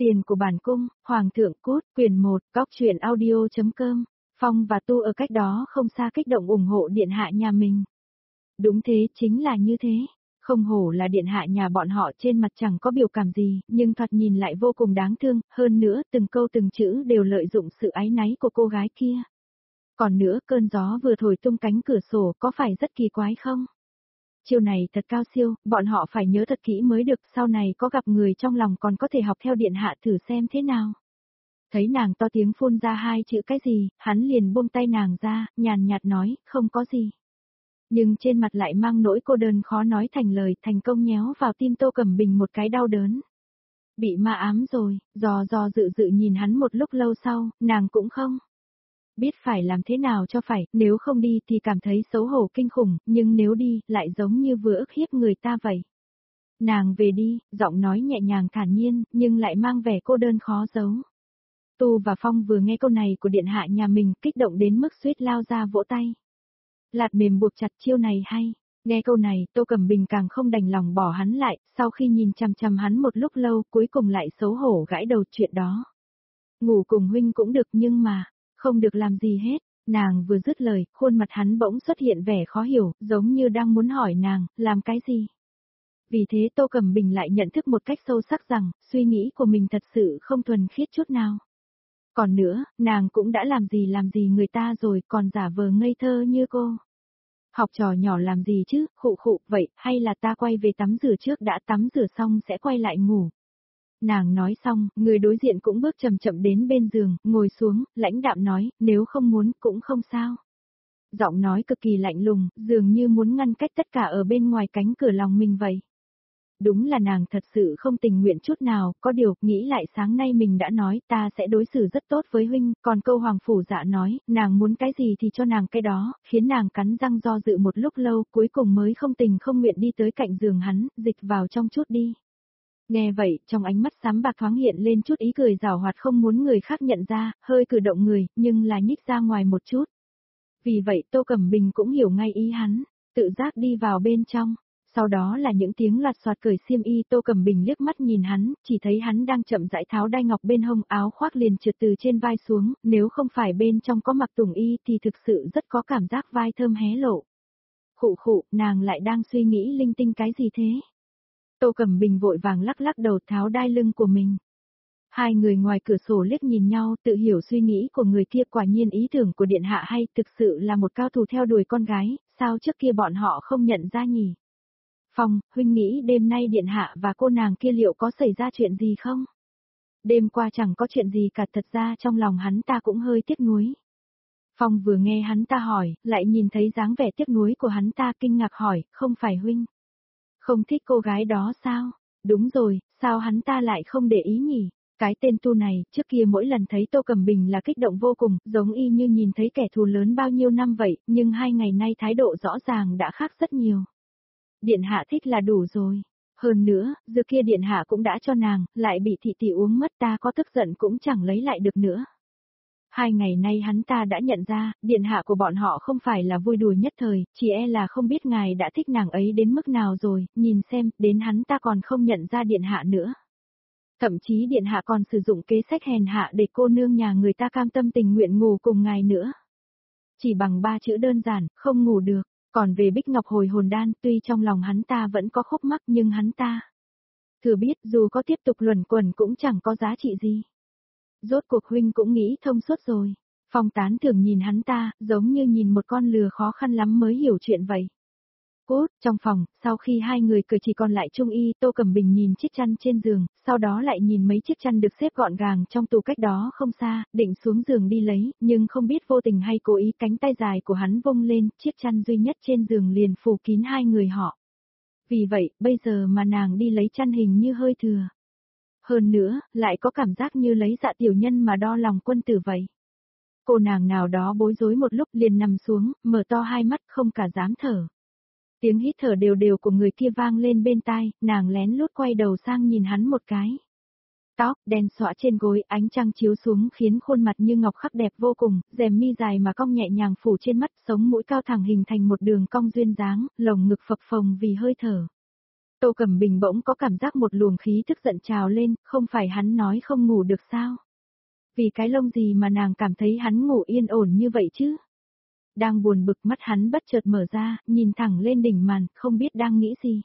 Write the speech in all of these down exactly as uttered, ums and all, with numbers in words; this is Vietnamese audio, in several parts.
Tiền của bản cung, Hoàng thượng cút, quyển một, góc truyện audio.com, Phong và Tu ở cách đó không xa kích động ủng hộ điện hạ nhà mình. Đúng thế, chính là như thế. Không hổ là điện hạ nhà bọn họ, trên mặt chẳng có biểu cảm gì, nhưng thoạt nhìn lại vô cùng đáng thương, hơn nữa từng câu từng chữ đều lợi dụng sự áy náy của cô gái kia. Còn nữa, cơn gió vừa thổi tung cánh cửa sổ có phải rất kỳ quái không? Chiêu này thật cao siêu, bọn họ phải nhớ thật kỹ mới được, sau này có gặp người trong lòng còn có thể học theo điện hạ thử xem thế nào. Thấy nàng to tiếng phun ra hai chữ cái gì, hắn liền buông tay nàng ra, nhàn nhạt nói, không có gì. Nhưng trên mặt lại mang nỗi cô đơn khó nói thành lời, thành công nhéo vào tim Tô Cẩm Bình một cái đau đớn. Bị ma ám rồi, dò dò dự dự nhìn hắn một lúc lâu sau, nàng cũng không biết phải làm thế nào cho phải, nếu không đi thì cảm thấy xấu hổ kinh khủng, nhưng nếu đi, lại giống như vừa ức hiếp người ta vậy. Nàng về đi, giọng nói nhẹ nhàng thản nhiên, nhưng lại mang vẻ cô đơn khó giấu. Tu và Phong vừa nghe câu này của điện hạ nhà mình, kích động đến mức suýt lao ra vỗ tay. Lạt mềm buộc chặt, chiêu này hay. Nghe câu này, Tô Cẩm Bình càng không đành lòng bỏ hắn lại, sau khi nhìn chằm chằm hắn một lúc lâu, cuối cùng lại xấu hổ gãi đầu chuyện đó. Ngủ cùng huynh cũng được nhưng mà, không được làm gì hết. Nàng vừa dứt lời, khuôn mặt hắn bỗng xuất hiện vẻ khó hiểu, giống như đang muốn hỏi nàng, làm cái gì? Vì thế Tô Cẩm Bình lại nhận thức một cách sâu sắc rằng, suy nghĩ của mình thật sự không thuần khiết chút nào. Còn nữa, nàng cũng đã làm gì làm gì người ta rồi, còn giả vờ ngây thơ như cô. Học trò nhỏ làm gì chứ, khụ khụ, vậy, hay là ta quay về tắm rửa trước đã, tắm rửa xong sẽ quay lại ngủ. Nàng nói xong, người đối diện cũng bước chậm chậm đến bên giường, ngồi xuống, lãnh đạm nói, nếu không muốn, cũng không sao. Giọng nói cực kỳ lạnh lùng, dường như muốn ngăn cách tất cả ở bên ngoài cánh cửa lòng mình vậy. Đúng là nàng thật sự không tình nguyện chút nào, có điều, nghĩ lại sáng nay mình đã nói ta sẽ đối xử rất tốt với huynh, còn câu hoàng phủ dạ nói, nàng muốn cái gì thì cho nàng cái đó, khiến nàng cắn răng do dự một lúc lâu, cuối cùng mới không tình không nguyện đi tới cạnh giường hắn, dịch vào trong chút đi. Nghe vậy, trong ánh mắt xám bạc thoáng hiện lên chút ý cười giảo hoạt không muốn người khác nhận ra, hơi cử động người, nhưng là nhích ra ngoài một chút. Vì vậy Tô Cẩm Bình cũng hiểu ngay ý hắn, tự giác đi vào bên trong. Sau đó là những tiếng loạt soạt cởi xiêm y. Tô Cẩm Bình liếc mắt nhìn hắn, chỉ thấy hắn đang chậm rãi tháo đai ngọc bên hông, áo khoác liền trượt từ trên vai xuống, nếu không phải bên trong có mặc tùng y thì thực sự rất có cảm giác vai thơm hé lộ. Khụ khụ, nàng lại đang suy nghĩ linh tinh cái gì thế? Tô Cẩm Bình vội vàng lắc lắc đầu tháo đai lưng của mình. Hai người ngoài cửa sổ liếc nhìn nhau, tự hiểu suy nghĩ của người kia, quả nhiên ý tưởng của điện hạ hay, thực sự là một cao thủ theo đuổi con gái, sao trước kia bọn họ không nhận ra nhỉ? Phong, huynh nghĩ đêm nay điện hạ và cô nàng kia liệu có xảy ra chuyện gì không? Đêm qua chẳng có chuyện gì cả, thật ra trong lòng hắn ta cũng hơi tiếc nuối. Phong vừa nghe hắn ta hỏi, lại nhìn thấy dáng vẻ tiếc nuối của hắn ta, kinh ngạc hỏi, không phải huynh không thích cô gái đó sao? Đúng rồi, sao hắn ta lại không để ý nhỉ? Cái tên Tu này, trước kia mỗi lần thấy Tô Cẩm Bình là kích động vô cùng, giống y như nhìn thấy kẻ thù lớn bao nhiêu năm vậy, nhưng hai ngày nay thái độ rõ ràng đã khác rất nhiều. Điện hạ thích là đủ rồi. Hơn nữa, giờ kia điện hạ cũng đã cho nàng, lại bị thị tỷ uống mất, ta có tức giận cũng chẳng lấy lại được nữa. Hai ngày nay hắn ta đã nhận ra, điện hạ của bọn họ không phải là vui đùa nhất thời, chỉ e là không biết ngài đã thích nàng ấy đến mức nào rồi, nhìn xem, đến hắn ta còn không nhận ra điện hạ nữa. Thậm chí điện hạ còn sử dụng kế sách hèn hạ để cô nương nhà người ta cam tâm tình nguyện ngủ cùng ngài nữa. Chỉ bằng ba chữ đơn giản, không ngủ được. Còn về Bích Ngọc hồi hồn đan, tuy trong lòng hắn ta vẫn có khúc mắc nhưng hắn ta thừa biết dù có tiếp tục luẩn quẩn cũng chẳng có giá trị gì. Rốt cuộc huynh cũng nghĩ thông suốt rồi. Phong tán thưởng nhìn hắn ta, giống như nhìn một con lừa khó khăn lắm mới hiểu chuyện vậy. Cốt, trong phòng, sau khi hai người cười chỉ còn lại Trung Y, Tô Cẩm Bình nhìn chiếc chăn trên giường, sau đó lại nhìn mấy chiếc chăn được xếp gọn gàng trong tủ cách đó không xa, định xuống giường đi lấy, nhưng không biết vô tình hay cố ý cánh tay dài của hắn vung lên, chiếc chăn duy nhất trên giường liền phủ kín hai người họ. Vì vậy, bây giờ mà nàng đi lấy chăn hình như hơi thừa. Hơn nữa, lại có cảm giác như lấy dạ tiểu nhân mà đo lòng quân tử vậy. Cô nàng nào đó bối rối một lúc liền nằm xuống, mở to hai mắt không cả dám thở. Tiếng hít thở đều đều của người kia vang lên bên tai, nàng lén lút quay đầu sang nhìn hắn một cái. Tóc đen xõa trên gối, ánh trăng chiếu xuống khiến khuôn mặt như ngọc khắc đẹp vô cùng, rèm mi dài mà cong nhẹ nhàng phủ trên mắt, sống mũi cao thẳng hình thành một đường cong duyên dáng, lồng ngực phập phồng vì hơi thở. Tô Cẩm Bình bỗng có cảm giác một luồng khí tức giận trào lên, không phải hắn nói không ngủ được sao? Vì cái lông gì mà nàng cảm thấy hắn ngủ yên ổn như vậy chứ? Đang buồn bực mắt hắn bất chợt mở ra, nhìn thẳng lên đỉnh màn, không biết đang nghĩ gì.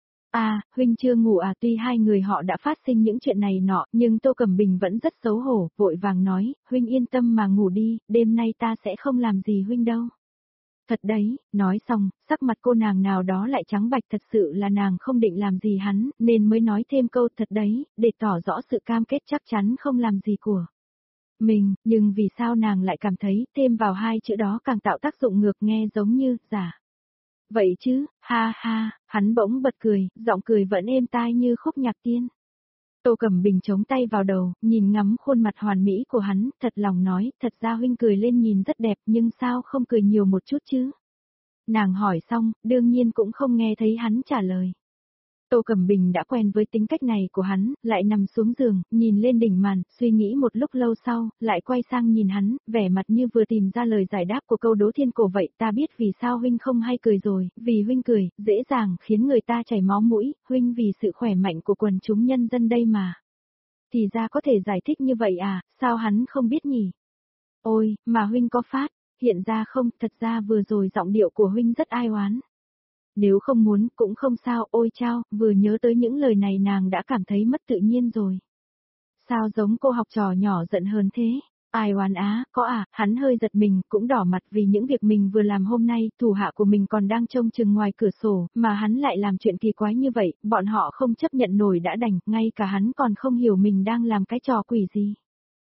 À, huynh chưa ngủ à, tuy hai người họ đã phát sinh những chuyện này nọ, nhưng Tô Cẩm Bình vẫn rất xấu hổ, vội vàng nói, huynh yên tâm mà ngủ đi, đêm nay ta sẽ không làm gì huynh đâu. Thật đấy, nói xong, sắc mặt cô nàng nào đó lại trắng bạch, thật sự là nàng không định làm gì hắn, nên mới nói thêm câu thật đấy, để tỏ rõ sự cam kết chắc chắn không làm gì của mình, nhưng vì sao nàng lại cảm thấy thêm vào hai chữ đó càng tạo tác dụng ngược, nghe giống như giả. Vậy chứ, ha ha, hắn bỗng bật cười, giọng cười vẫn êm tai như khúc nhạc tiên. Tô Cẩm Bình chống tay vào đầu, nhìn ngắm khuôn mặt hoàn mỹ của hắn, thật lòng nói, thật ra huynh cười lên nhìn rất đẹp nhưng sao không cười nhiều một chút chứ? Nàng hỏi xong, đương nhiên cũng không nghe thấy hắn trả lời. Tô Cẩm Bình đã quen với tính cách này của hắn, lại nằm xuống giường, nhìn lên đỉnh màn, suy nghĩ một lúc lâu sau, lại quay sang nhìn hắn, vẻ mặt như vừa tìm ra lời giải đáp của câu đố thiên cổ vậy, ta biết vì sao huynh không hay cười rồi, vì huynh cười, dễ dàng khiến người ta chảy máu mũi, huynh vì sự khỏe mạnh của quần chúng nhân dân đây mà. Thì ra có thể giải thích như vậy à, sao hắn không biết nhỉ? Ôi, mà huynh có phát, hiện ra không, thật ra vừa rồi giọng điệu của huynh rất ai oán. Nếu không muốn, cũng không sao, ôi chao, vừa nhớ tới những lời này nàng đã cảm thấy mất tự nhiên rồi. Sao giống cô học trò nhỏ giận hờn thế? Ai oán á, có à, hắn hơi giật mình, cũng đỏ mặt vì những việc mình vừa làm hôm nay, thủ hạ của mình còn đang trông chừng ngoài cửa sổ, mà hắn lại làm chuyện kỳ quái như vậy, bọn họ không chấp nhận nổi đã đành, ngay cả hắn còn không hiểu mình đang làm cái trò quỷ gì.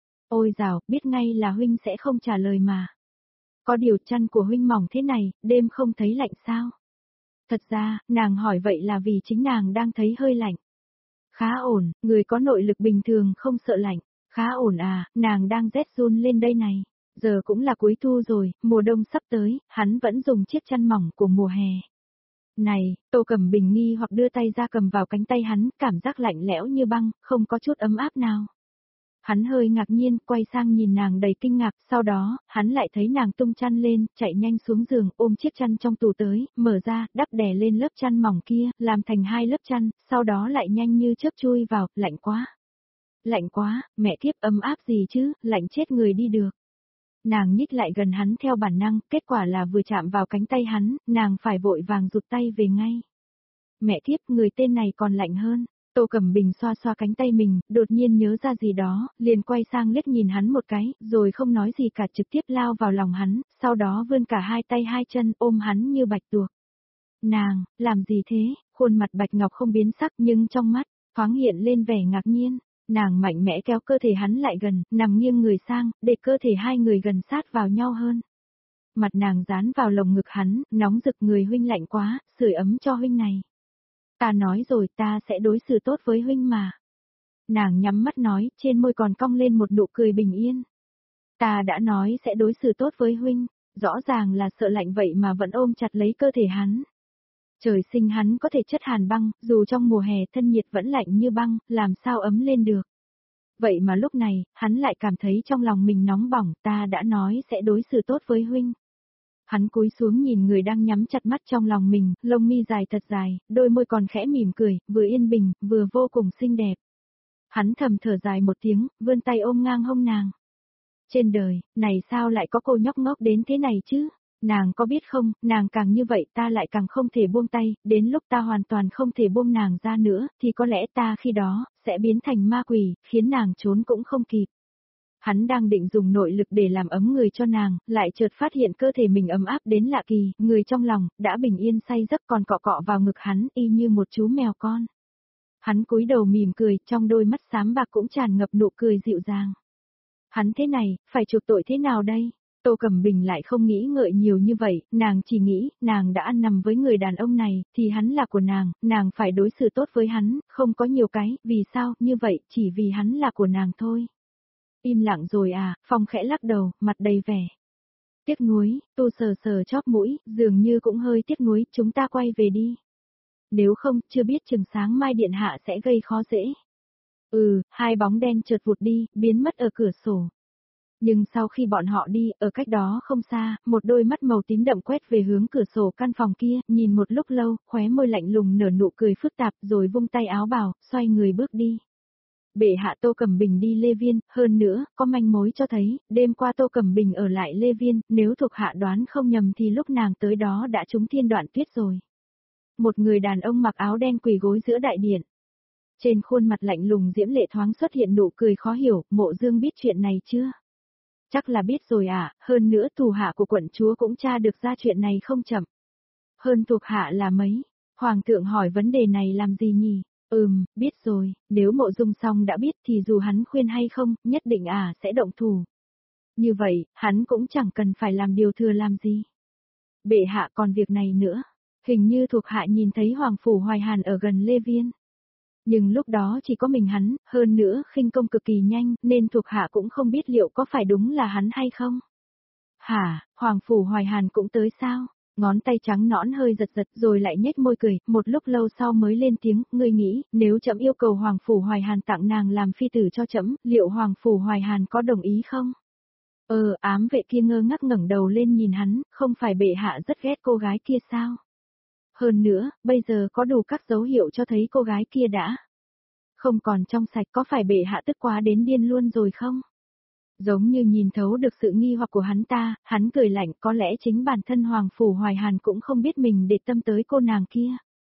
Ôi dào, biết ngay là huynh sẽ không trả lời mà. Có điều chăn của huynh mỏng thế này, đêm không thấy lạnh sao? Thật ra, nàng hỏi vậy là vì chính nàng đang thấy hơi lạnh. Khá ổn, người có nội lực bình thường không sợ lạnh. Khá ổn à, nàng đang rét run lên đây này. Giờ cũng là cuối thu rồi, mùa đông sắp tới, hắn vẫn dùng chiếc chăn mỏng của mùa hè. Này, Tô Cẩm Bình nghi hoặc đưa tay ra cầm vào cánh tay hắn, cảm giác lạnh lẽo như băng, không có chút ấm áp nào. Hắn hơi ngạc nhiên, quay sang nhìn nàng đầy kinh ngạc, sau đó, hắn lại thấy nàng tung chăn lên, chạy nhanh xuống giường, ôm chiếc chăn trong tủ tới, mở ra, đắp đè lên lớp chăn mỏng kia, làm thành hai lớp chăn, sau đó lại nhanh như chớp chui vào, lạnh quá. Lạnh quá, mẹ kiếp ấm áp gì chứ, lạnh chết người đi được. Nàng nhích lại gần hắn theo bản năng, kết quả là vừa chạm vào cánh tay hắn, nàng phải vội vàng rụt tay về ngay. Mẹ kiếp, người tên này còn lạnh hơn. Tô Cẩm Bình xoa xoa cánh tay mình, đột nhiên nhớ ra gì đó, liền quay sang liếc nhìn hắn một cái, rồi không nói gì cả trực tiếp lao vào lòng hắn, sau đó vươn cả hai tay hai chân ôm hắn như bạch tuộc. Nàng, làm gì thế? Khuôn mặt bạch ngọc không biến sắc nhưng trong mắt, thoáng hiện lên vẻ ngạc nhiên. Nàng mạnh mẽ kéo cơ thể hắn lại gần, nằm nghiêng người sang, để cơ thể hai người gần sát vào nhau hơn. Mặt nàng dán vào lồng ngực hắn, nóng rực, người huynh lạnh quá, sưởi ấm cho huynh này. Ta nói rồi, ta sẽ đối xử tốt với huynh mà. Nàng nhắm mắt nói, trên môi còn cong lên một nụ cười bình yên. Ta đã nói sẽ đối xử tốt với huynh, rõ ràng là sợ lạnh vậy mà vẫn ôm chặt lấy cơ thể hắn. Trời sinh hắn có thể chất hàn băng, dù trong mùa hè thân nhiệt vẫn lạnh như băng, làm sao ấm lên được. Vậy mà lúc này, hắn lại cảm thấy trong lòng mình nóng bỏng, ta đã nói sẽ đối xử tốt với huynh. Hắn cúi xuống nhìn người đang nhắm chặt mắt trong lòng mình, lông mi dài thật dài, đôi môi còn khẽ mỉm cười, vừa yên bình, vừa vô cùng xinh đẹp. Hắn thầm thở dài một tiếng, vươn tay ôm ngang hông nàng. Trên đời, này sao lại có cô nhóc ngốc đến thế này chứ? Nàng có biết không, nàng càng như vậy ta lại càng không thể buông tay, đến lúc ta hoàn toàn không thể buông nàng ra nữa, thì có lẽ ta khi đó, sẽ biến thành ma quỷ, khiến nàng trốn cũng không kịp. Hắn đang định dùng nội lực để làm ấm người cho nàng, lại chợt phát hiện cơ thể mình ấm áp đến lạ kỳ, người trong lòng, đã bình yên say giấc còn cọ cọ vào ngực hắn, y như một chú mèo con. Hắn cúi đầu mỉm cười, trong đôi mắt xám bạc cũng tràn ngập nụ cười dịu dàng. Hắn thế này, phải chuộc tội thế nào đây? Tô Cẩm Bình lại không nghĩ ngợi nhiều như vậy, nàng chỉ nghĩ, nàng đã ăn nằm với người đàn ông này, thì hắn là của nàng, nàng phải đối xử tốt với hắn, không có nhiều cái, vì sao, như vậy, chỉ vì hắn là của nàng thôi. Im lặng rồi à, Phong khẽ lắc đầu, mặt đầy vẻ tiếc nuối, Tu sờ sờ chóp mũi, dường như cũng hơi tiếc nuối, chúng ta quay về đi. Nếu không, chưa biết chừng sáng mai điện hạ sẽ gây khó dễ. Ừ, hai bóng đen chợt vụt đi, biến mất ở cửa sổ. Nhưng sau khi bọn họ đi, ở cách đó không xa, một đôi mắt màu tím đậm quét về hướng cửa sổ căn phòng kia, nhìn một lúc lâu, khóe môi lạnh lùng nở nụ cười phức tạp rồi vung tay áo bào, xoay người bước đi. Bệ hạ Tô Cẩm Bình đi Lê Viên, hơn nữa, có manh mối cho thấy, đêm qua Tô Cẩm Bình ở lại Lê Viên, nếu thuộc hạ đoán không nhầm thì lúc nàng tới đó đã trúng thiên đoạn tuyết rồi. Một người đàn ông mặc áo đen quỳ gối giữa đại điện. Trên khuôn mặt lạnh lùng diễm lệ thoáng xuất hiện nụ cười khó hiểu, Mộ Dương biết chuyện này chưa? Chắc là biết rồi à, hơn nữa thủ hạ của quận chúa cũng tra được ra chuyện này không chậm. Hơn thuộc hạ là mấy? Hoàng thượng hỏi vấn đề này làm gì nhỉ? Ừm, biết rồi, nếu Mộ Dung Song đã biết thì dù hắn khuyên hay không, nhất định à sẽ động thủ. Như vậy, hắn cũng chẳng cần phải làm điều thừa làm gì. Bệ hạ còn việc này nữa, hình như thuộc hạ nhìn thấy Hoàng Phủ Hoài Hàn ở gần Lê Viên. Nhưng lúc đó chỉ có mình hắn, hơn nữa khinh công cực kỳ nhanh, nên thuộc hạ cũng không biết liệu có phải đúng là hắn hay không. Hả, Hoàng Phủ Hoài Hàn cũng tới sao? Ngón tay trắng nõn hơi giật giật rồi lại nhếch môi cười, một lúc lâu sau mới lên tiếng, ngươi nghĩ, nếu trẫm yêu cầu Hoàng Phủ Hoài Hàn tặng nàng làm phi tử cho trẫm, liệu Hoàng Phủ Hoài Hàn có đồng ý không? Ờ, ám vệ kia ngơ ngác ngẩng đầu lên nhìn hắn, không phải bệ hạ rất ghét cô gái kia sao? Hơn nữa, bây giờ có đủ các dấu hiệu cho thấy cô gái kia đã không còn trong sạch, có phải bệ hạ tức quá đến điên luôn rồi không? Giống như nhìn thấu được sự nghi hoặc của hắn ta, hắn cười lạnh, có lẽ chính bản thân Hoàng Phủ Hoài Hàn cũng không biết mình để tâm tới cô nàng kia.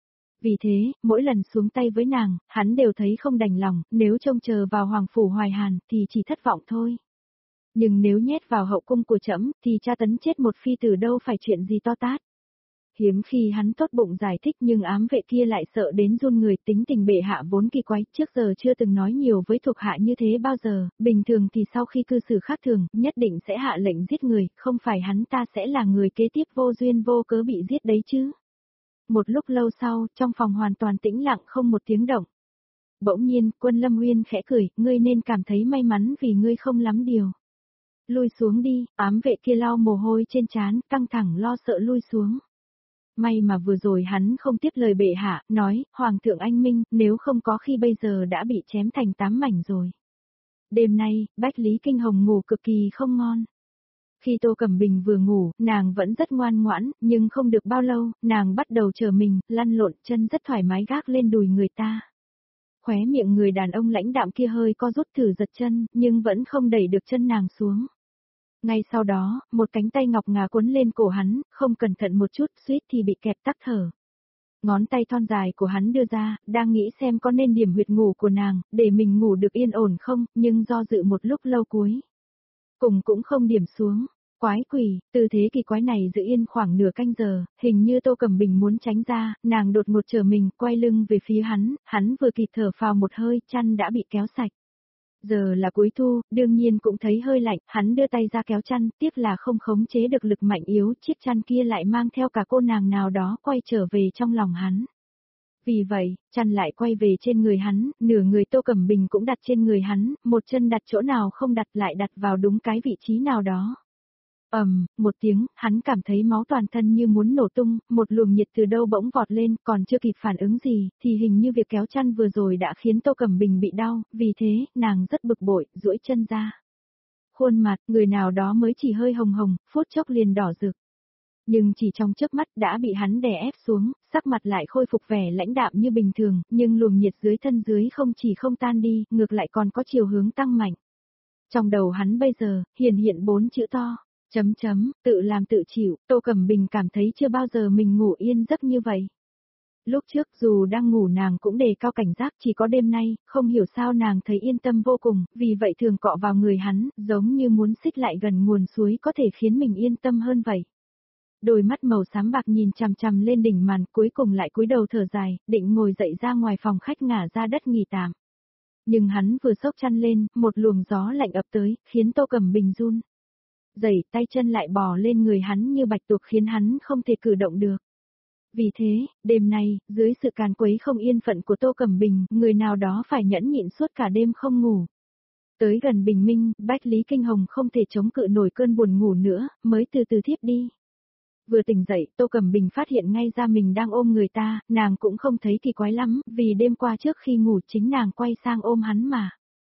Vì thế, mỗi lần xuống tay với nàng, hắn đều thấy không đành lòng, nếu trông chờ vào Hoàng Phủ Hoài Hàn thì chỉ thất vọng thôi. Nhưng nếu nhét vào hậu cung của trẫm thì tra tấn chết một phi tử đâu phải chuyện gì to tát. Hiếm khi hắn tốt bụng giải thích nhưng ám vệ kia lại sợ đến run người, tính tình bệ hạ vốn kỳ quái, trước giờ chưa từng nói nhiều với thuộc hạ như thế bao giờ, bình thường thì sau khi cư xử khác thường, nhất định sẽ hạ lệnh giết người, không phải hắn ta sẽ là người kế tiếp vô duyên vô cớ bị giết đấy chứ. Một lúc lâu sau, trong phòng hoàn toàn tĩnh lặng không một tiếng động. Bỗng nhiên, Quân Lâm Uyên khẽ cười, ngươi nên cảm thấy may mắn vì ngươi không lắm điều. Lui xuống đi, ám vệ kia lau mồ hôi trên trán, căng thẳng lo sợ lui xuống. May mà vừa rồi hắn không tiếp lời bệ hạ, nói, Hoàng thượng anh minh, nếu không có khi bây giờ đã bị chém thành tám mảnh rồi. Đêm nay, Bách Lý Kinh Hồng ngủ cực kỳ không ngon. Khi Tô Cẩm Bình vừa ngủ, nàng vẫn rất ngoan ngoãn, nhưng không được bao lâu, nàng bắt đầu trở mình, lăn lộn chân rất thoải mái gác lên đùi người ta. Khóe miệng người đàn ông lãnh đạm kia hơi co rút thử giật chân, nhưng vẫn không đẩy được chân nàng xuống. Ngay sau đó, một cánh tay ngọc ngà cuốn lên cổ hắn, không cẩn thận một chút, suýt thì bị kẹp tắc thở. Ngón tay thon dài của hắn đưa ra, đang nghĩ xem có nên điểm huyệt ngủ của nàng, để mình ngủ được yên ổn không, nhưng do dự một lúc lâu cuối. Cùng cũng không điểm xuống. Quái quỷ, tư thế kỳ quái này giữ yên khoảng nửa canh giờ, hình như Tô Cẩm Bình muốn tránh ra, nàng đột ngột trở mình, quay lưng về phía hắn, hắn vừa kịp thở phào một hơi, chăn đã bị kéo sạch. Giờ là cuối thu, đương nhiên cũng thấy hơi lạnh, hắn đưa tay ra kéo chăn, tiếc là không khống chế được lực mạnh yếu, chiếc chăn kia lại mang theo cả cô nàng nào đó quay trở về trong lòng hắn. Vì vậy, chăn lại quay về trên người hắn, nửa người Tô Cẩm Bình cũng đặt trên người hắn, một chân đặt chỗ nào không đặt lại đặt vào đúng cái vị trí nào đó. Ầm, um, một tiếng, hắn cảm thấy máu toàn thân như muốn nổ tung, một luồng nhiệt từ đâu bỗng vọt lên, còn chưa kịp phản ứng gì, thì hình như việc kéo chăn vừa rồi đã khiến Tô Cẩm Bình bị đau, vì thế, nàng rất bực bội, duỗi chân ra. Khuôn mặt, người nào đó mới chỉ hơi hồng hồng, phút chốc liền đỏ rực. Nhưng chỉ trong chớp mắt đã bị hắn đè ép xuống, sắc mặt lại khôi phục vẻ lãnh đạm như bình thường, nhưng luồng nhiệt dưới thân dưới không chỉ không tan đi, ngược lại còn có chiều hướng tăng mạnh. Trong đầu hắn bây giờ, hiển hiện bốn chữ to. Chấm chấm, tự làm tự chịu, Tô Cẩm Bình cảm thấy chưa bao giờ mình ngủ yên giấc như vậy. Lúc trước dù đang ngủ nàng cũng đề cao cảnh giác, chỉ có đêm nay, không hiểu sao nàng thấy yên tâm vô cùng, vì vậy thường cọ vào người hắn, giống như muốn xích lại gần nguồn suối có thể khiến mình yên tâm hơn vậy. Đôi mắt màu xám bạc nhìn chằm chằm lên đỉnh màn, cuối cùng lại cúi đầu thở dài, định ngồi dậy ra ngoài phòng khách ngả ra đất nghỉ tạm. Nhưng hắn vừa xốc chăn lên, một luồng gió lạnh ập tới, khiến Tô Cẩm Bình run. Dày tay chân lại bò lên người hắn như bạch tuộc khiến hắn không thể cử động được. Vì thế, đêm nay, dưới sự càn quấy không yên phận của Tô Cẩm Bình, người nào đó phải nhẫn nhịn suốt cả đêm không ngủ. Tới gần bình minh, Bách Lý Kinh Hồng không thể chống cự nổi cơn buồn ngủ nữa, mới từ từ thiếp đi. Vừa tỉnh dậy, Tô Cẩm Bình phát hiện ngay ra mình đang ôm người ta, nàng cũng không thấy kỳ quái lắm, vì đêm qua trước khi ngủ chính nàng quay sang ôm hắn mà.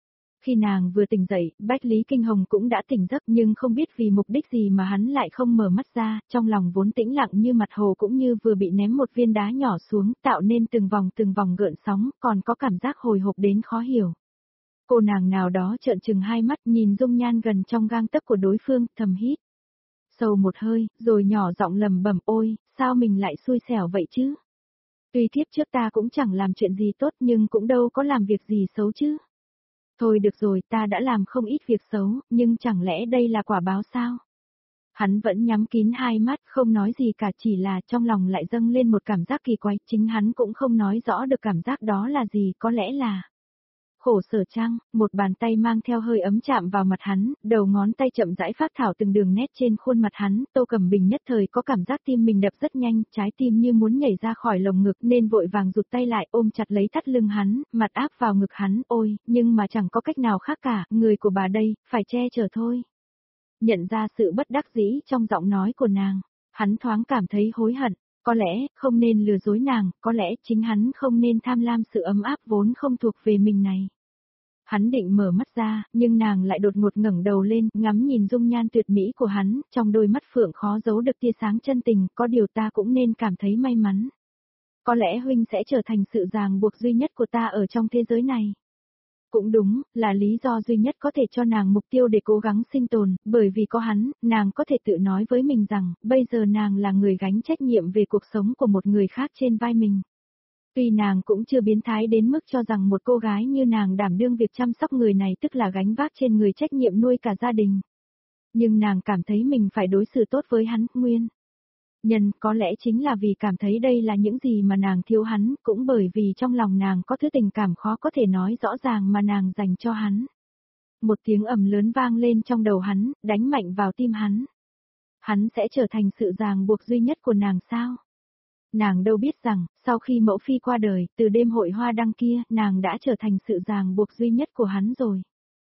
Khi nàng vừa tỉnh dậy, Bách Lý Kinh Hồng cũng đã tỉnh giấc nhưng không biết vì mục đích gì mà hắn lại không mở mắt ra, trong lòng vốn tĩnh lặng như mặt hồ cũng như vừa bị ném một viên đá nhỏ xuống, tạo nên từng vòng từng vòng gợn sóng, còn có cảm giác hồi hộp đến khó hiểu. Cô nàng nào đó trợn trừng hai mắt nhìn dung nhan gần trong gang tấc của đối phương, thầm hít sâu một hơi, rồi nhỏ giọng lầm bẩm ôi, sao mình lại xui xẻo vậy chứ? Tuy kiếp trước ta cũng chẳng làm chuyện gì tốt nhưng cũng đâu có làm việc gì xấu chứ. Thôi được rồi, ta đã làm không ít việc xấu, nhưng chẳng lẽ đây là quả báo sao? Hắn vẫn nhắm kín hai mắt, không nói gì cả, chỉ là trong lòng lại dâng lên một cảm giác kỳ quái, chính hắn cũng không nói rõ được cảm giác đó là gì, có lẽ là khổ sở chăng. Một bàn tay mang theo hơi ấm chạm vào mặt hắn, đầu ngón tay chậm rãi phác thảo từng đường nét trên khuôn mặt hắn, Tô Cẩm Bình nhất thời có cảm giác tim mình đập rất nhanh, trái tim như muốn nhảy ra khỏi lồng ngực nên vội vàng rụt tay lại ôm chặt lấy thắt lưng hắn, mặt áp vào ngực hắn, ôi, nhưng mà chẳng có cách nào khác cả, người của bà đây, phải che chở thôi. Nhận ra sự bất đắc dĩ trong giọng nói của nàng, hắn thoáng cảm thấy hối hận. Có lẽ, không nên lừa dối nàng, có lẽ chính hắn không nên tham lam sự ấm áp vốn không thuộc về mình này. Hắn định mở mắt ra, nhưng nàng lại đột ngột ngẩng đầu lên, ngắm nhìn dung nhan tuyệt mỹ của hắn, trong đôi mắt phượng khó giấu được tia sáng chân tình, có điều ta cũng nên cảm thấy may mắn. Có lẽ huynh sẽ trở thành sự ràng buộc duy nhất của ta ở trong thế giới này. Cũng đúng, là lý do duy nhất có thể cho nàng mục tiêu để cố gắng sinh tồn, bởi vì có hắn, nàng có thể tự nói với mình rằng, bây giờ nàng là người gánh trách nhiệm về cuộc sống của một người khác trên vai mình. Tuy nàng cũng chưa biến thái đến mức cho rằng một cô gái như nàng đảm đương việc chăm sóc người này tức là gánh vác trên người trách nhiệm nuôi cả gia đình. Nhưng nàng cảm thấy mình phải đối xử tốt với hắn, nguyên. Nhân có lẽ chính là vì cảm thấy đây là những gì mà nàng thiếu hắn, cũng bởi vì trong lòng nàng có thứ tình cảm khó có thể nói rõ ràng mà nàng dành cho hắn. Một tiếng ầm lớn vang lên trong đầu hắn, đánh mạnh vào tim hắn. Hắn sẽ trở thành sự ràng buộc duy nhất của nàng sao? Nàng đâu biết rằng, sau khi mẫu phi qua đời, từ đêm hội hoa đăng kia, nàng đã trở thành sự ràng buộc duy nhất của hắn rồi.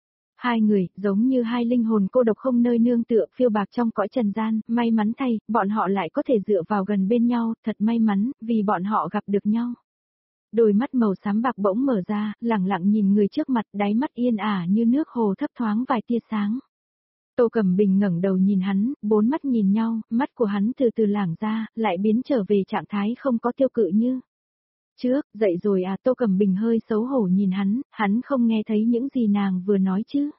Hai người, giống như hai linh hồn cô độc không nơi nương tựa, phiêu bạc trong cõi trần gian, may mắn thay, bọn họ lại có thể dựa vào gần bên nhau, thật may mắn, vì bọn họ gặp được nhau. Đôi mắt màu xám bạc bỗng mở ra, lẳng lặng nhìn người trước mặt, đáy mắt yên ả như nước hồ thấp thoáng vài tia sáng. Tô Cẩm Bình ngẩng đầu nhìn hắn, bốn mắt nhìn nhau, mắt của hắn từ từ lảng ra, lại biến trở về trạng thái không có tiêu cự như trước. Dậy rồi à? Tô Cẩm Bình hơi xấu hổ nhìn hắn, hắn không nghe thấy những gì nàng vừa nói chứ.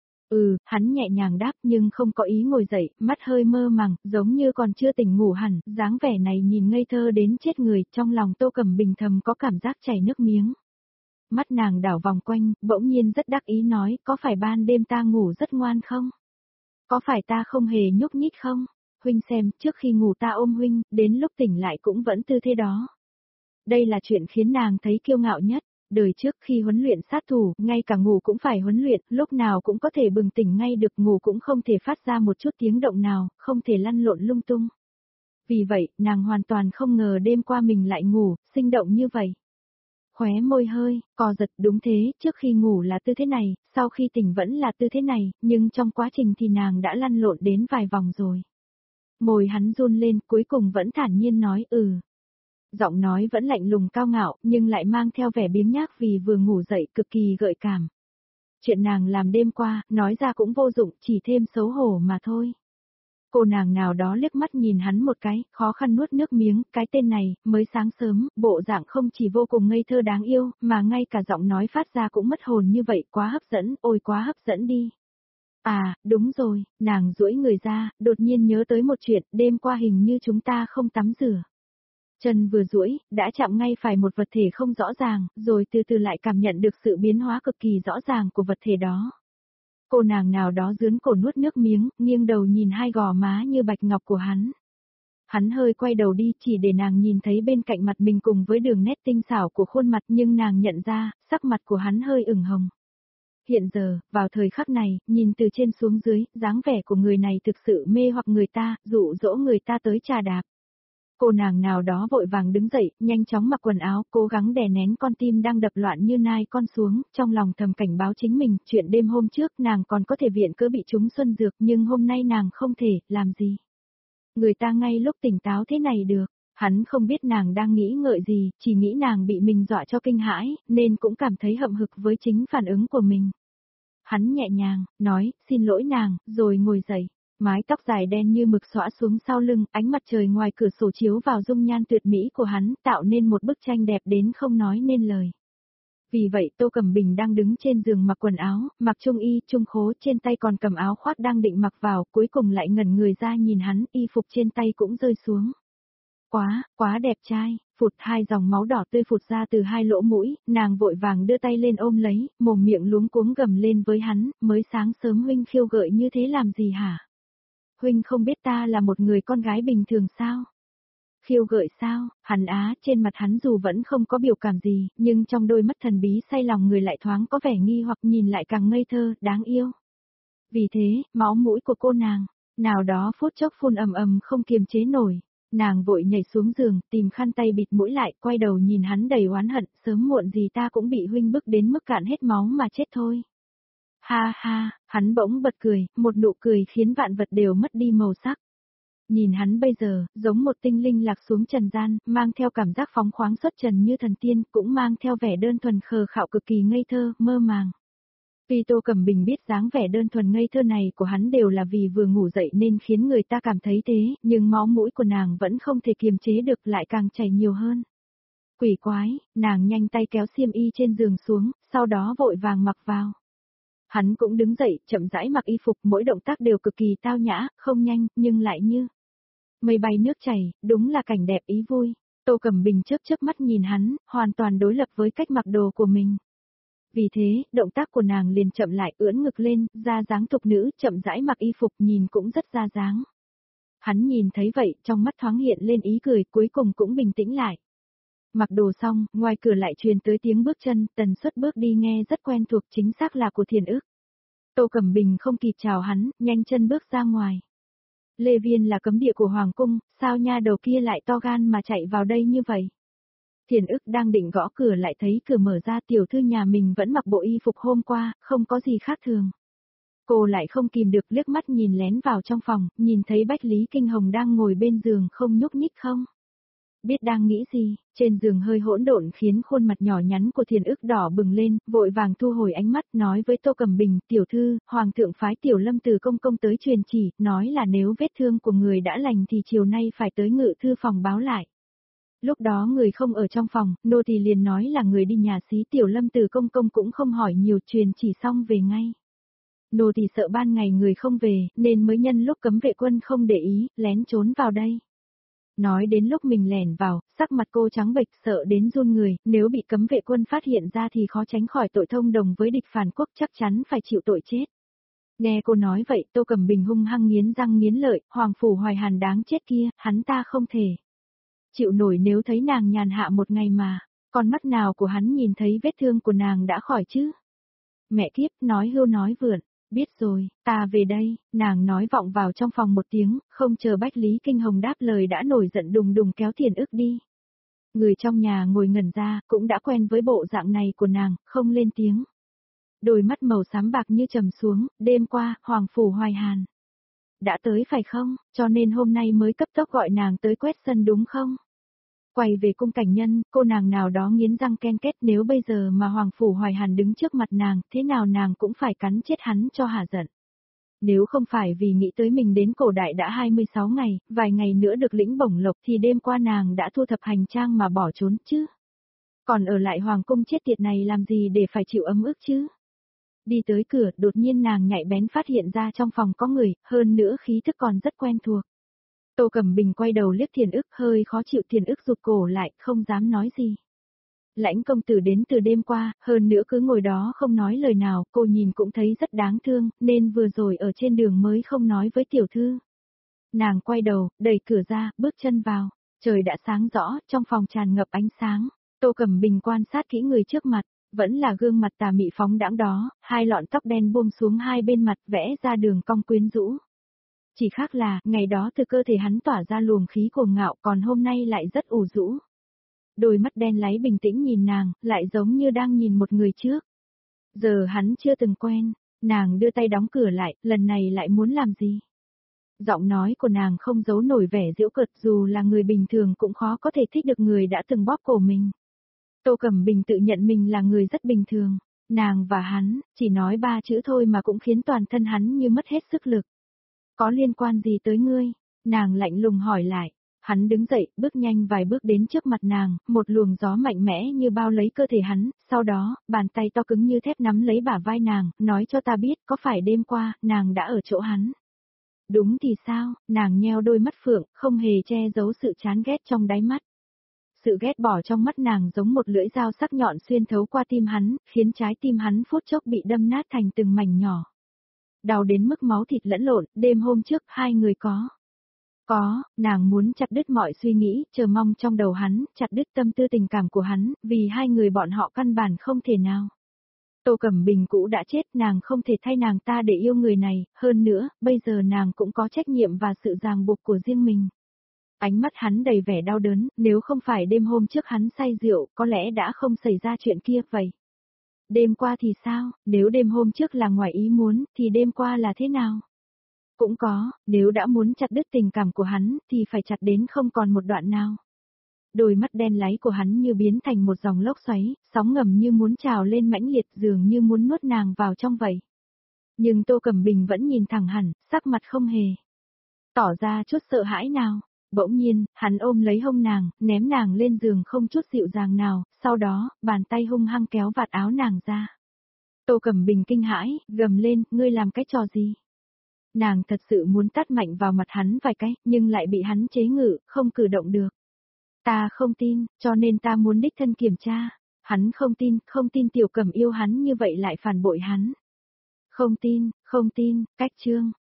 Ừ, hắn nhẹ nhàng đáp nhưng không có ý ngồi dậy, mắt hơi mơ màng, giống như còn chưa tỉnh ngủ hẳn, dáng vẻ này nhìn ngây thơ đến chết người, trong lòng Tô Cẩm Bình thầm có cảm giác chảy nước miếng. Mắt nàng đảo vòng quanh, bỗng nhiên rất đắc ý nói, có phải ban đêm ta ngủ rất ngoan không? Có phải ta không hề nhúc nhích không? Huynh xem, trước khi ngủ ta ôm huynh, đến lúc tỉnh lại cũng vẫn tư thế đó. Đây là chuyện khiến nàng thấy kiêu ngạo nhất. Đời trước khi huấn luyện sát thủ, ngay cả ngủ cũng phải huấn luyện, lúc nào cũng có thể bừng tỉnh ngay được, ngủ cũng không thể phát ra một chút tiếng động nào, không thể lăn lộn lung tung. Vì vậy, nàng hoàn toàn không ngờ đêm qua mình lại ngủ, sinh động như vậy. Khóe môi hơi, co giật, đúng thế, trước khi ngủ là tư thế này, sau khi tỉnh vẫn là tư thế này, nhưng trong quá trình thì nàng đã lăn lộn đến vài vòng rồi. Môi hắn run lên, cuối cùng vẫn thản nhiên nói ừ. Giọng nói vẫn lạnh lùng cao ngạo, nhưng lại mang theo vẻ biếng nhác vì vừa ngủ dậy cực kỳ gợi cảm. Chuyện nàng làm đêm qua, nói ra cũng vô dụng, chỉ thêm xấu hổ mà thôi. Cô nàng nào đó liếc mắt nhìn hắn một cái, khó khăn nuốt nước miếng, cái tên này, mới sáng sớm, bộ dạng không chỉ vô cùng ngây thơ đáng yêu, mà ngay cả giọng nói phát ra cũng mất hồn như vậy, quá hấp dẫn, ôi quá hấp dẫn đi. À, đúng rồi, nàng duỗi người ra, đột nhiên nhớ tới một chuyện, đêm qua hình như chúng ta không tắm rửa. Chân vừa duỗi, đã chạm ngay phải một vật thể không rõ ràng, rồi từ từ lại cảm nhận được sự biến hóa cực kỳ rõ ràng của vật thể đó. Cô nàng nào đó dướn cổ nuốt nước miếng, nghiêng đầu nhìn hai gò má như bạch ngọc của hắn. Hắn hơi quay đầu đi chỉ để nàng nhìn thấy bên cạnh mặt mình cùng với đường nét tinh xảo của khuôn mặt, nhưng nàng nhận ra, sắc mặt của hắn hơi ửng hồng. Hiện giờ, vào thời khắc này, nhìn từ trên xuống dưới, dáng vẻ của người này thực sự mê hoặc người ta, dụ dỗ người ta tới trà đạp. Cô nàng nào đó vội vàng đứng dậy, nhanh chóng mặc quần áo, cố gắng đè nén con tim đang đập loạn như nai con xuống, trong lòng thầm cảnh báo chính mình, chuyện đêm hôm trước nàng còn có thể viện cớ bị trúng xuân dược, nhưng hôm nay nàng không thể, làm gì. Người ta ngay lúc tỉnh táo thế này được, hắn không biết nàng đang nghĩ ngợi gì, chỉ nghĩ nàng bị mình dọa cho kinh hãi, nên cũng cảm thấy hậm hực với chính phản ứng của mình. Hắn nhẹ nhàng, nói, xin lỗi nàng, rồi ngồi dậy. Mái tóc dài đen như mực xõa xuống sau lưng, ánh mặt trời ngoài cửa sổ chiếu vào dung nhan tuyệt mỹ của hắn, tạo nên một bức tranh đẹp đến không nói nên lời. Vì vậy Tô Cẩm Bình đang đứng trên giường mặc quần áo, mặc trung y, trung khố, trên tay còn cầm áo khoác đang định mặc vào, cuối cùng lại ngẩn người ra nhìn hắn, y phục trên tay cũng rơi xuống. Quá, quá đẹp trai, phụt hai dòng máu đỏ tươi phụt ra từ hai lỗ mũi, nàng vội vàng đưa tay lên ôm lấy, mồm miệng luống cuống gầm lên với hắn, mới sáng sớm huynh khiêu gợi như thế làm gì hả? Huynh không biết ta là một người con gái bình thường sao? Khiêu gợi sao? Hắn á, trên mặt hắn dù vẫn không có biểu cảm gì, nhưng trong đôi mắt thần bí say lòng người lại thoáng có vẻ nghi hoặc nhìn lại càng ngây thơ, đáng yêu. Vì thế, máu mũi của cô nàng, nào đó phút chốc phun ầm ầm không kiềm chế nổi. Nàng vội nhảy xuống giường, tìm khăn tay bịt mũi lại, quay đầu nhìn hắn đầy oán hận, sớm muộn gì ta cũng bị huynh bức đến mức cạn hết máu mà chết thôi. Ha ha, hắn bỗng bật cười, một nụ cười khiến vạn vật đều mất đi màu sắc. Nhìn hắn bây giờ, giống một tinh linh lạc xuống trần gian, mang theo cảm giác phóng khoáng xuất trần như thần tiên, cũng mang theo vẻ đơn thuần khờ khạo cực kỳ ngây thơ, mơ màng. Tuy Tô Cẩm Bình biết dáng vẻ đơn thuần ngây thơ này của hắn đều là vì vừa ngủ dậy nên khiến người ta cảm thấy thế, nhưng máu mũi của nàng vẫn không thể kiềm chế được lại càng chảy nhiều hơn. Quỷ quái, nàng nhanh tay kéo xiêm y trên giường xuống, sau đó vội vàng mặc vào. Hắn cũng đứng dậy, chậm rãi mặc y phục, mỗi động tác đều cực kỳ tao nhã, không nhanh, nhưng lại như mây bay nước chảy, đúng là cảnh đẹp ý vui. Tô Cẩm Bình chớp chớp mắt nhìn hắn, hoàn toàn đối lập với cách mặc đồ của mình. Vì thế, động tác của nàng liền chậm lại, ưỡn ngực lên, ra dáng tục nữ, chậm rãi mặc y phục nhìn cũng rất ra dáng. Hắn nhìn thấy vậy, trong mắt thoáng hiện lên ý cười, cuối cùng cũng bình tĩnh lại. Mặc đồ xong, ngoài cửa lại truyền tới tiếng bước chân, tần suất bước đi nghe rất quen thuộc, chính xác là của Thiền Ức. Tô Cẩm Bình không kịp chào hắn, nhanh chân bước ra ngoài. Lê Viên là cấm địa của Hoàng cung, sao nha đầu kia lại to gan mà chạy vào đây như vậy? Thiền Ức đang định gõ cửa lại thấy cửa mở ra, tiểu thư nhà mình vẫn mặc bộ y phục hôm qua, không có gì khác thường. Cô lại không kìm được liếc mắt nhìn lén vào trong phòng, nhìn thấy Bách Lý Kinh Hồng đang ngồi bên giường không nhúc nhích không? Biết đang nghĩ gì, trên giường hơi hỗn độn khiến khuôn mặt nhỏ nhắn của Thiền Ức đỏ bừng lên, vội vàng thu hồi ánh mắt nói với Tô Cẩm Bình, tiểu thư, Hoàng thượng phái tiểu lâm từ công công tới truyền chỉ, nói là nếu vết thương của người đã lành thì chiều nay phải tới ngự thư phòng báo lại. Lúc đó người không ở trong phòng, nô tỳ liền nói là người đi nhà xí, tiểu lâm từ công công cũng không hỏi nhiều, truyền chỉ xong về ngay. Nô tỳ sợ ban ngày người không về, nên mới nhân lúc cấm vệ quân không để ý, lén trốn vào đây. Nói đến lúc mình lẻn vào, sắc mặt cô trắng bệch sợ đến run người, nếu bị cấm vệ quân phát hiện ra thì khó tránh khỏi tội thông đồng với địch phản quốc, chắc chắn phải chịu tội chết. Nghe cô nói vậy, Tô Cẩm Bình hung hăng nghiến răng nghiến lợi, Hoàng phủ Hoài Hàn đáng chết kia, hắn ta không thể chịu nổi nếu thấy nàng nhàn hạ một ngày mà, con mắt nào của hắn nhìn thấy vết thương của nàng đã khỏi chứ? Mẹ kiếp, nói hưu nói vượn. Biết rồi, ta về đây, nàng nói vọng vào trong phòng một tiếng, không chờ Bách Lý Kinh Hồng đáp lời đã nổi giận đùng đùng kéo Thiền Ức đi. Người trong nhà ngồi ngẩn ra, cũng đã quen với bộ dạng này của nàng, không lên tiếng. Đôi mắt màu xám bạc như trầm xuống, đêm qua, Hoàng phủ Hoài Hàn đã tới phải không, cho nên hôm nay mới cấp tốc gọi nàng tới quét sân đúng không? Quay về cung cảnh nhân, cô nàng nào đó nghiến răng ken két, nếu bây giờ mà Hoàng phủ Hoài Hàn đứng trước mặt nàng, thế nào nàng cũng phải cắn chết hắn cho hả giận. Nếu không phải vì nghĩ tới mình đến cổ đại đã hai mươi sáu ngày, vài ngày nữa được lĩnh bổng lộc thì đêm qua nàng đã thu thập hành trang mà bỏ trốn chứ. Còn ở lại Hoàng cung chết tiệt này làm gì để phải chịu ấm ức chứ. Đi tới cửa, đột nhiên nàng nhạy bén phát hiện ra trong phòng có người, hơn nữa khí thức còn rất quen thuộc. Tô Cẩm Bình quay đầu liếc Thiền Ức, hơi khó chịu, Thiền Ức rụt cổ lại, không dám nói gì. Lãnh công tử đến từ đêm qua, hơn nữa cứ ngồi đó không nói lời nào, cô nhìn cũng thấy rất đáng thương, nên vừa rồi ở trên đường mới không nói với tiểu thư. Nàng quay đầu, đẩy cửa ra, bước chân vào, trời đã sáng rõ, trong phòng tràn ngập ánh sáng. Tô Cẩm Bình quan sát kỹ người trước mặt, vẫn là gương mặt tà mị phóng đãng đó, hai lọn tóc đen buông xuống hai bên mặt vẽ ra đường cong quyến rũ. Chỉ khác là, ngày đó từ cơ thể hắn tỏa ra luồng khí cuồng ngạo, còn hôm nay lại rất ủ rũ. Đôi mắt đen láy bình tĩnh nhìn nàng, lại giống như đang nhìn một người trước. Giờ hắn chưa từng quen, nàng đưa tay đóng cửa lại, lần này lại muốn làm gì? Giọng nói của nàng không giấu nổi vẻ giễu cợt, dù là người bình thường cũng khó có thể thích được người đã từng bóp cổ mình. Tô Cẩm Bình tự nhận mình là người rất bình thường, Nàng và hắn, chỉ nói ba chữ thôi mà cũng khiến toàn thân hắn như mất hết sức lực. Có liên quan gì tới ngươi? Nàng lạnh lùng hỏi lại. Hắn đứng dậy, bước nhanh vài bước đến trước mặt nàng, một luồng gió mạnh mẽ như bao lấy cơ thể hắn, sau đó, bàn tay to cứng như thép nắm lấy bả vai nàng, nói cho ta biết, có phải đêm qua, nàng đã ở chỗ hắn. Đúng thì sao, nàng nheo đôi mắt phượng, không hề che giấu sự chán ghét trong đáy mắt. Sự ghét bỏ trong mắt nàng giống một lưỡi dao sắc nhọn xuyên thấu qua tim hắn, khiến trái tim hắn phút chốc bị đâm nát thành từng mảnh nhỏ. Đau đến mức máu thịt lẫn lộn, đêm hôm trước hai người có. Có, nàng muốn chặt đứt mọi suy nghĩ, chờ mong trong đầu hắn, chặt đứt tâm tư tình cảm của hắn, vì hai người bọn họ căn bản không thể nào. Tô Cẩm Bình cũ đã chết, nàng không thể thay nàng ta để yêu người này, hơn nữa, bây giờ nàng cũng có trách nhiệm và sự ràng buộc của riêng mình. Ánh mắt hắn đầy vẻ đau đớn, nếu không phải đêm hôm trước hắn say rượu, có lẽ đã không xảy ra chuyện kia vậy. Đêm qua thì sao, nếu đêm hôm trước là ngoài ý muốn, thì đêm qua là thế nào? Cũng có, nếu đã muốn chặt đứt tình cảm của hắn, thì phải chặt đến không còn một đoạn nào. Đôi mắt đen láy của hắn như biến thành một dòng lốc xoáy, sóng ngầm như muốn trào lên mãnh liệt dường như muốn nuốt nàng vào trong vậy. Nhưng Tô Cẩm Bình vẫn nhìn thẳng hẳn, sắc mặt không hề tỏ ra chút sợ hãi nào. Bỗng nhiên, hắn ôm lấy hông nàng, ném nàng lên giường không chút dịu dàng nào, sau đó, bàn tay hung hăng kéo vạt áo nàng ra. Tô Cẩm Bình kinh hãi, gầm lên, ngươi làm cái trò gì? Nàng thật sự muốn tát mạnh vào mặt hắn vài cái, nhưng lại bị hắn chế ngự, không cử động được. Ta không tin, cho nên ta muốn đích thân kiểm tra. Hắn không tin, không tin Tiểu Cẩm yêu hắn như vậy lại phản bội hắn. Không tin, không tin, cách chương.